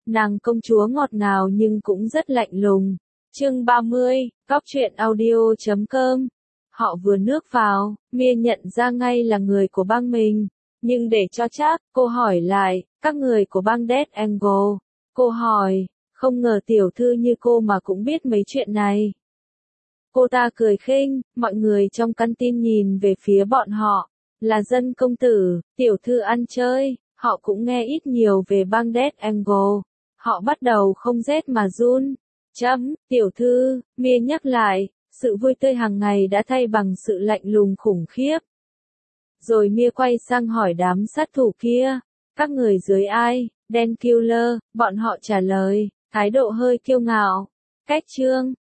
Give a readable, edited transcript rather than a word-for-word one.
Nàng công chúa ngọt ngào nhưng cũng rất lạnh lùng. Chương 30, Góc truyện audio.com. Họ vừa nước vào, Mia nhận ra ngay là người của bang mình. Nhưng để cho chắc, cô hỏi lại, các người của bang Dead Angle. Cô hỏi, không ngờ tiểu thư như cô mà cũng biết mấy chuyện này. Cô ta cười khinh, mọi người trong căn tin nhìn về phía bọn họ. Là dân công tử, tiểu thư ăn chơi, họ cũng nghe ít nhiều về bang Dead Angle. Họ bắt đầu không rét mà run. Tiểu thư, Mia nhắc lại, sự vui tươi hàng ngày đã thay bằng sự lạnh lùng khủng khiếp. Rồi Mia quay sang hỏi đám sát thủ kia, các người dưới ai? Dan Killer, bọn họ trả lời, thái độ hơi kiêu ngạo. Cách chương